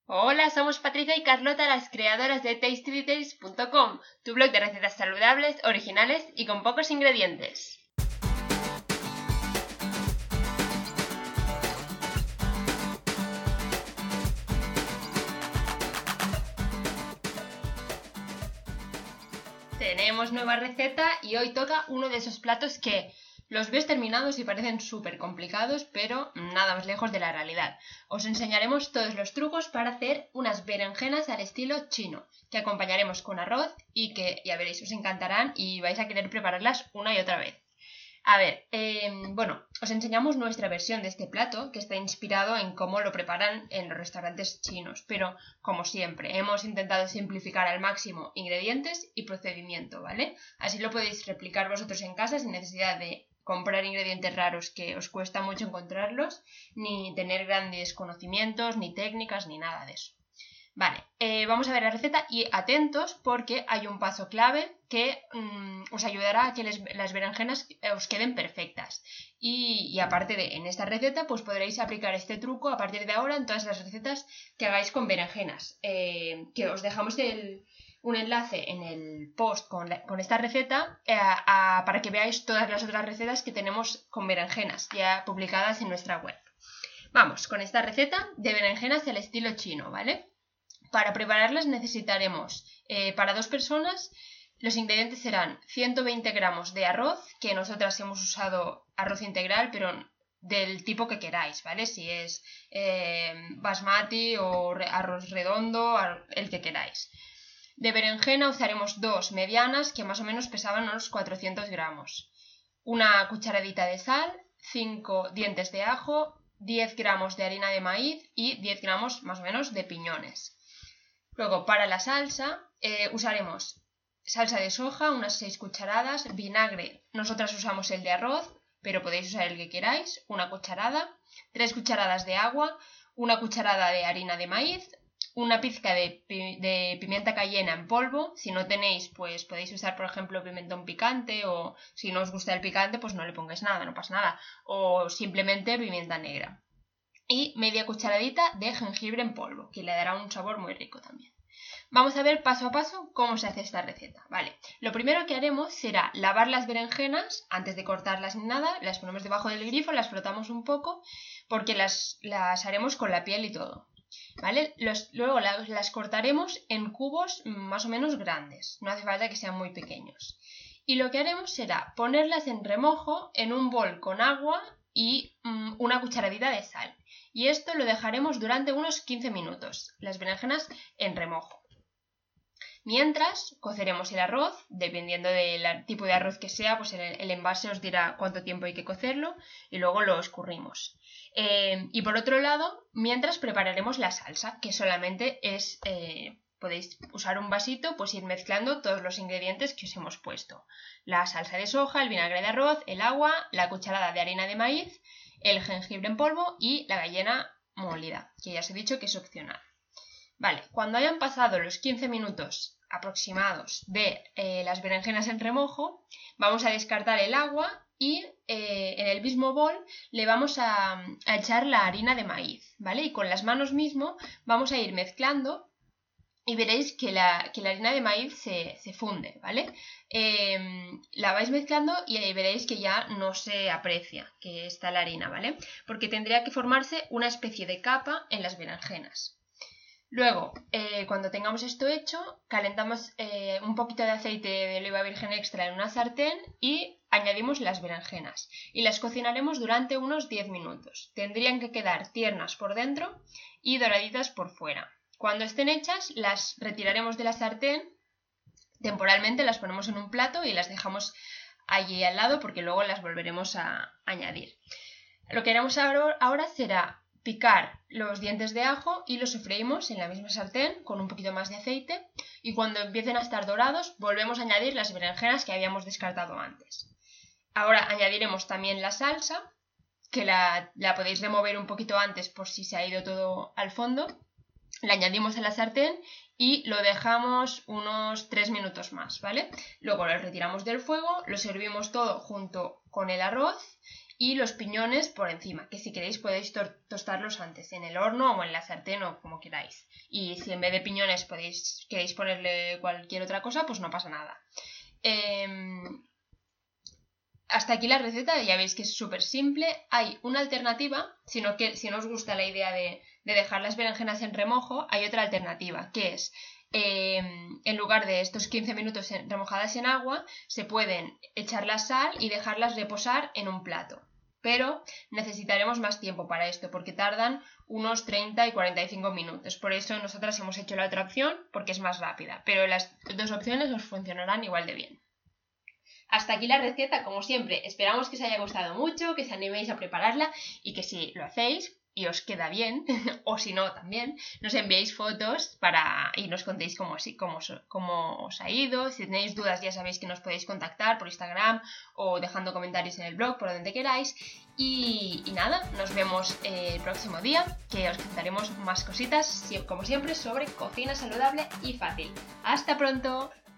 Hola, somos Patricia y Carlota, las creadoras de TastyDetails.com, tu blog de recetas saludables, originales y con pocos ingredientes. Tenemos nueva receta y hoy toca uno de esos platos que los ves terminados y parecen súper complicados, pero nada más lejos de la realidad. Os enseñaremos todos los trucos para hacer unas berenjenas al estilo chino, que acompañaremos con arroz y que, ya veréis, os encantarán y vais a querer prepararlas una y otra vez. A ver, os enseñamos nuestra versión de este plato, que está inspirado en cómo lo preparan en los restaurantes chinos, pero como siempre, hemos intentado simplificar al máximo ingredientes y procedimiento, ¿vale? Así lo podéis replicar vosotros en casa sin necesidad de comprar ingredientes raros que os cuesta mucho encontrarlos, ni tener grandes conocimientos, ni técnicas, ni nada de eso. Vale, vamos a ver la receta y atentos porque hay un paso clave que os ayudará a que las berenjenas os queden perfectas. Y aparte de en esta receta, pues podréis aplicar este truco a partir de ahora en todas las recetas que hagáis con berenjenas. Que os dejamos un enlace en el post con esta receta para que veáis todas las otras recetas que tenemos con berenjenas ya publicadas en nuestra web. Vamos, con esta receta de berenjenas al estilo chino, ¿vale? Para prepararlas necesitaremos, para 2 personas, los ingredientes serán 120 gramos de arroz, que nosotras hemos usado arroz integral, pero del tipo que queráis, ¿vale? Si es basmati o arroz redondo, el que queráis. De berenjena usaremos 2 medianas, que más o menos pesaban unos 400 gramos. Una cucharadita de sal, 5 dientes de ajo, 10 gramos de harina de maíz y 10 gramos más o menos de piñones. Luego, para la salsa, usaremos salsa de soja, unas 6 cucharadas, vinagre, nosotras usamos el de arroz, pero podéis usar el que queráis, una cucharada, 3 cucharadas de agua, una cucharada de harina de maíz, una pizca de pimienta cayena en polvo. Si no tenéis, pues podéis usar, por ejemplo, pimentón picante, o si no os gusta el picante, pues no le pongáis nada, no pasa nada, o simplemente pimienta negra. Y media cucharadita de jengibre en polvo, que le dará un sabor muy rico también. Vamos a ver paso a paso cómo se hace esta receta. Vale, lo primero que haremos será lavar las berenjenas antes de cortarlas ni nada. Las ponemos debajo del grifo, las frotamos un poco porque las haremos con la piel y todo. ¿Vale? Luego las cortaremos en cubos más o menos grandes, no hace falta que sean muy pequeños. Y lo que haremos será ponerlas en remojo en un bol con agua y una cucharadita de sal. Y esto lo dejaremos durante unos 15 minutos, las berenjenas en remojo. Mientras, coceremos el arroz, dependiendo del tipo de arroz que sea, pues el envase os dirá cuánto tiempo hay que cocerlo y luego lo escurrimos. Y por otro lado, mientras prepararemos la salsa, que solamente es... podéis usar un vasito, pues ir mezclando todos los ingredientes que os hemos puesto. La salsa de soja, el vinagre de arroz, el agua, la cucharada de harina de maíz, el jengibre en polvo y la cayena molida, que ya os he dicho que es opcional. Vale, cuando hayan pasado los 15 minutos aproximados de las berenjenas en remojo, vamos a descartar el agua y en el mismo bol le vamos a echar la harina de maíz, ¿vale? Y con las manos mismo vamos a ir mezclando y veréis que la harina de maíz se funde, ¿vale? La vais mezclando y ahí veréis que ya no se aprecia que está la harina, ¿vale? Porque tendría que formarse una especie de capa en las berenjenas. Luego, cuando tengamos esto hecho, calentamos un poquito de aceite de oliva virgen extra en una sartén y añadimos las berenjenas y las cocinaremos durante unos 10 minutos. Tendrían que quedar tiernas por dentro y doraditas por fuera. Cuando estén hechas, las retiraremos de la sartén, temporalmente las ponemos en un plato y las dejamos allí al lado porque luego las volveremos a añadir. Lo que haremos ahora será picar los dientes de ajo y los sofreímos en la misma sartén con un poquito más de aceite y cuando empiecen a estar dorados volvemos a añadir las berenjenas que habíamos descartado antes. Ahora añadiremos también la salsa, que la podéis remover un poquito antes por si se ha ido todo al fondo. La añadimos a la sartén y lo dejamos unos 3 minutos más, ¿vale? Luego lo retiramos del fuego, lo servimos todo junto con el arroz y los piñones por encima, que si queréis podéis tostarlos antes, en el horno o en la sartén o como queráis. Y si en vez de piñones queréis ponerle cualquier otra cosa, pues no pasa nada. Hasta aquí la receta, ya veis que es súper simple. Hay una alternativa, si no os gusta la idea de dejar las berenjenas en remojo, hay otra alternativa, que es, en lugar de estos 15 minutos remojadas en agua, se pueden echar la sal y dejarlas reposar en un plato. Pero necesitaremos más tiempo para esto, porque tardan unos 30 y 45 minutos. Por eso nosotras hemos hecho la otra opción, porque es más rápida. Pero las dos opciones os funcionarán igual de bien. Hasta aquí la receta, como siempre. Esperamos que os haya gustado mucho, que os animéis a prepararla y que si lo hacéis y os queda bien, o si no también, nos enviéis fotos y nos contéis cómo os ha ido. Si tenéis dudas ya sabéis que nos podéis contactar por Instagram o dejando comentarios en el blog, por donde queráis. Y nada, nos vemos el próximo día, que os contaremos más cositas, como siempre, sobre cocina saludable y fácil. ¡Hasta pronto!